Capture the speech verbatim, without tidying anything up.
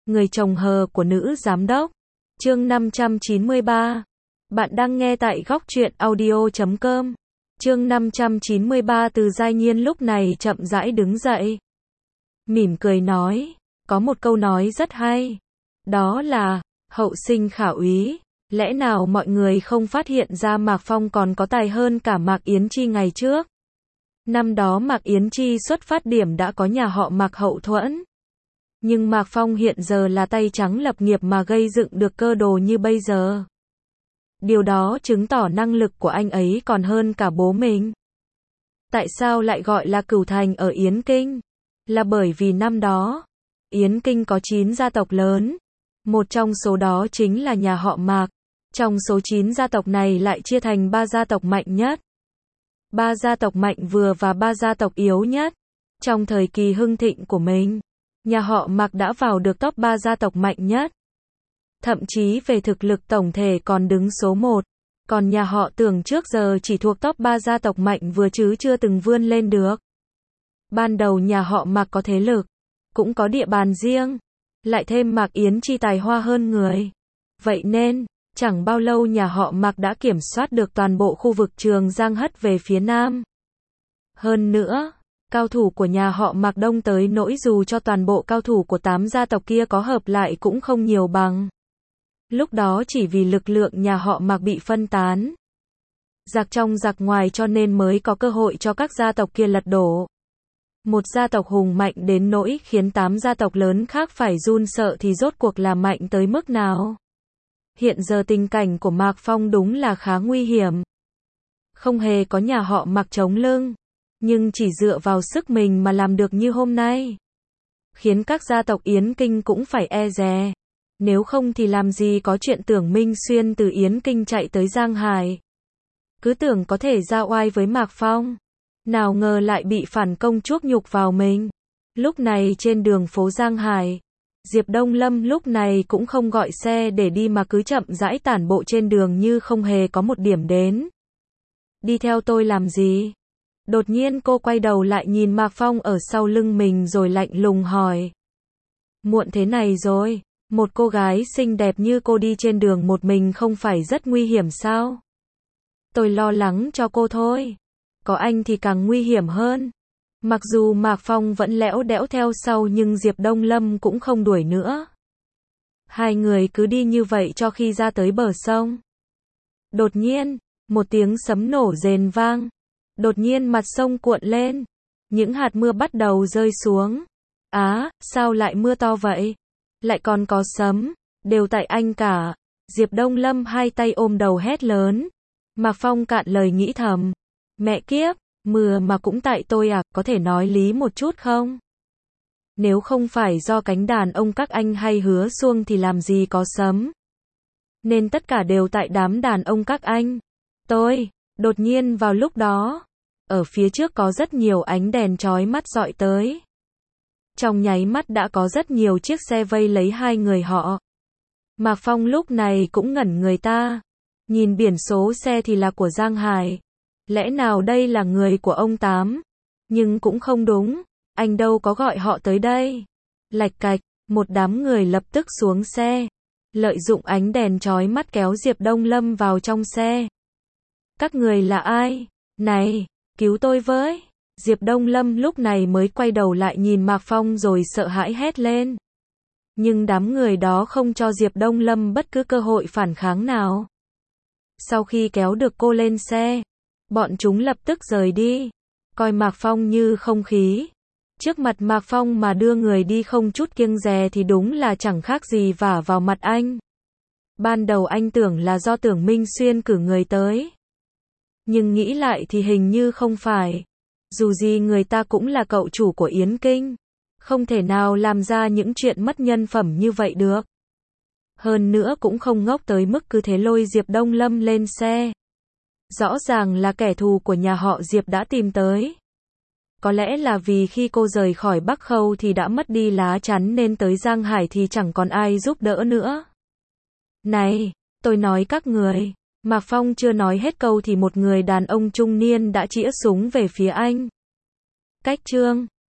Người chồng hờ của nữ giám đốc. Chương năm trăm chín mươi ba. Bạn đang nghe tại góc truyện audio chấm com. Chương năm trăm chín mươi ba. Từ Giai Nhiên lúc này chậm rãi đứng dậy. Mỉm cười nói, có một câu nói rất hay. Đó là, hậu sinh khả úy. Lẽ nào mọi người không phát hiện ra Mạc Phong còn có tài hơn cả Mạc Yến Chi ngày trước? Năm đó Mạc Yến Chi xuất phát điểm đã có nhà họ Mạc hậu thuẫn. Nhưng Mạc Phong hiện giờ là tay trắng lập nghiệp mà gây dựng được cơ đồ như bây giờ. Điều đó chứng tỏ năng lực của anh ấy còn hơn cả bố mình. Tại sao lại gọi là cửu thành ở Yến Kinh? Là bởi vì năm đó, Yến Kinh có chín gia tộc lớn. Một trong số đó chính là nhà họ Mạc. Trong số chín gia tộc này lại chia thành ba gia tộc mạnh nhất. Ba gia tộc mạnh vừa và ba gia tộc yếu nhất. Trong thời kỳ hưng thịnh của mình, nhà họ Mạc đã vào được top ba gia tộc mạnh nhất. Thậm chí về thực lực tổng thể còn đứng số một. Còn nhà họ Tưởng trước giờ chỉ thuộc top ba gia tộc mạnh vừa chứ chưa từng vươn lên được. Ban đầu nhà họ Mạc có thế lực, cũng có địa bàn riêng. Lại thêm Mạc Yến Chi tài hoa hơn người. Vậy nên, chẳng bao lâu nhà họ Mạc đã kiểm soát được toàn bộ khu vực Trường Giang hất về phía Nam. Hơn nữa, cao thủ của nhà họ Mạc đông tới nỗi dù cho toàn bộ cao thủ của tám gia tộc kia có hợp lại cũng không nhiều bằng. Lúc đó chỉ vì lực lượng nhà họ Mạc bị phân tán. Giặc trong giặc ngoài cho nên mới có cơ hội cho các gia tộc kia lật đổ. Một gia tộc hùng mạnh đến nỗi khiến tám gia tộc lớn khác phải run sợ thì rốt cuộc là mạnh tới mức nào? Hiện giờ tình cảnh của Mạc Phong đúng là khá nguy hiểm. Không hề có nhà họ Mạc chống lưng, nhưng chỉ dựa vào sức mình mà làm được như hôm nay, khiến các gia tộc Yến Kinh cũng phải e dè. Nếu không thì làm gì có chuyện Tưởng Minh Xuyên từ Yến Kinh chạy tới Giang Hải. Cứ tưởng có thể ra oai với Mạc Phong. Nào ngờ lại bị phản công chuốc nhục vào mình. Lúc này trên đường phố Giang Hải, Diệp Đông Lâm lúc này cũng không gọi xe để đi mà cứ chậm rãi tản bộ trên đường như không hề có một điểm đến. Đi theo tôi làm gì? Đột nhiên cô quay đầu lại nhìn Mạc Phong ở sau lưng mình rồi lạnh lùng hỏi. Muộn thế này rồi, một cô gái xinh đẹp như cô đi trên đường một mình không phải rất nguy hiểm sao? Tôi lo lắng cho cô thôi. Có anh thì càng nguy hiểm hơn. Mặc dù Mạc Phong vẫn lẽo đẽo theo sau nhưng Diệp Đông Lâm cũng không đuổi nữa. Hai người cứ đi như vậy cho khi ra tới bờ sông. Đột nhiên, một tiếng sấm nổ rền vang. Đột nhiên mặt sông cuộn lên. Những hạt mưa bắt đầu rơi xuống. Á, sao lại mưa to vậy? Lại còn có sấm. Đều tại anh cả. Diệp Đông Lâm hai tay ôm đầu hét lớn. Mạc Phong cạn lời nghĩ thầm. Mẹ kiếp, mưa mà cũng tại tôi à, có thể nói lý một chút không? Nếu không phải do cánh đàn ông các anh hay Hứa Xuông thì làm gì có sấm. Nên tất cả đều tại đám đàn ông các anh. Tôi, đột nhiên vào lúc đó, ở phía trước có rất nhiều ánh đèn chói mắt dọi tới. Trong nháy mắt đã có rất nhiều chiếc xe vây lấy hai người họ. Mạc Phong lúc này cũng ngẩn người ta. Nhìn biển số xe thì là của Giang Hải. Lẽ nào đây là người của ông Tám? Nhưng cũng không đúng, anh đâu có gọi họ tới đây. Lạch cạch, một đám người lập tức xuống xe. Lợi dụng ánh đèn chói mắt kéo Diệp Đông Lâm vào trong xe. Các người là ai? Này, cứu tôi với. Diệp Đông Lâm lúc này mới quay đầu lại nhìn Mạc Phong rồi sợ hãi hét lên. Nhưng đám người đó không cho Diệp Đông Lâm bất cứ cơ hội phản kháng nào. Sau khi kéo được cô lên xe, bọn chúng lập tức rời đi, coi Mạc Phong như không khí. Trước mặt Mạc Phong mà đưa người đi không chút kiêng dè thì đúng là chẳng khác gì vả vào mặt anh. Ban đầu anh tưởng là do Tưởng Minh Xuyên cử người tới. Nhưng nghĩ lại thì hình như không phải. Dù gì người ta cũng là cậu chủ của Yến Kinh. Không thể nào làm ra những chuyện mất nhân phẩm như vậy được. Hơn nữa cũng không ngốc tới mức cứ thế lôi Diệp Đông Lâm lên xe. Rõ ràng là kẻ thù của nhà họ Diệp đã tìm tới. Có lẽ là vì khi cô rời khỏi Bắc Khâu thì đã mất đi lá chắn nên tới Giang Hải thì chẳng còn ai giúp đỡ nữa. Này, tôi nói các người. Mạc Phong chưa nói hết câu thì một người đàn ông trung niên đã chĩa súng về phía anh. Cách chương